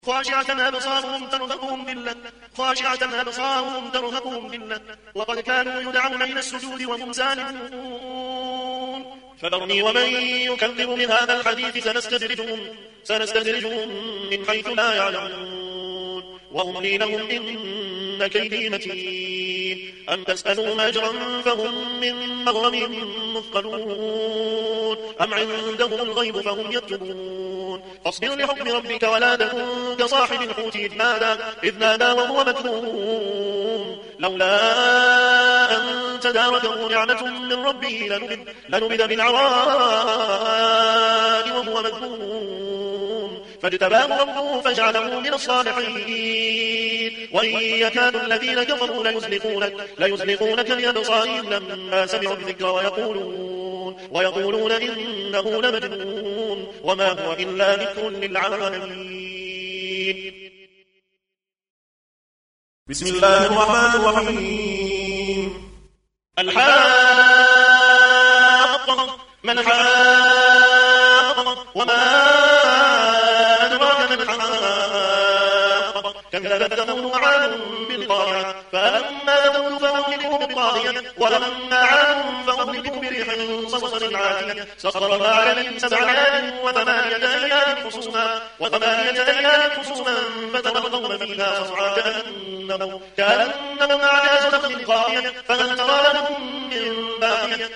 خاشعة أبصارهم ترهقهم ذلة وقد كانوا يدعون إلى السجود وهم سالمون فذرني ومن يكذب من هذا الحديث سنستدرجهم من حيث لا يعلمون وأملي لهم إن كيدي متين أم تسألهم أجرا فهم من مغرم مثقلون أم عندهم الغيب فهم يكتبون فاصبر لحكم ربك ولا تكن كصاحب الحوت إذ نادى وهو مكذوم لولا أن تداركه نعمة من ربه لنبذ بالعراء وهو مذموم فاجتباه ربه فجعله من الصالحين وإن يكاد الذين كفروا ليزلقونك بأبصارهم لما سمعوا الذكر ويقولون إنه لمجنون وما هو إلا ذكر للعالمين. بسم الله الرحمن الرحيم. الحاقة ما الحاقة وما أدراك ما الحاقة كذبت ثمود وعاد بالقارعة فأما ثمود فأهلكوا بالطاغية وأما عاد فأهلكوا بريح صرصر عاتية سخرها عليهم 7 ليال و8 أيام حسوما فتبغون فيها صرعا كأنهم أعجاز نخل خاوية فهل ترى لهم من باقية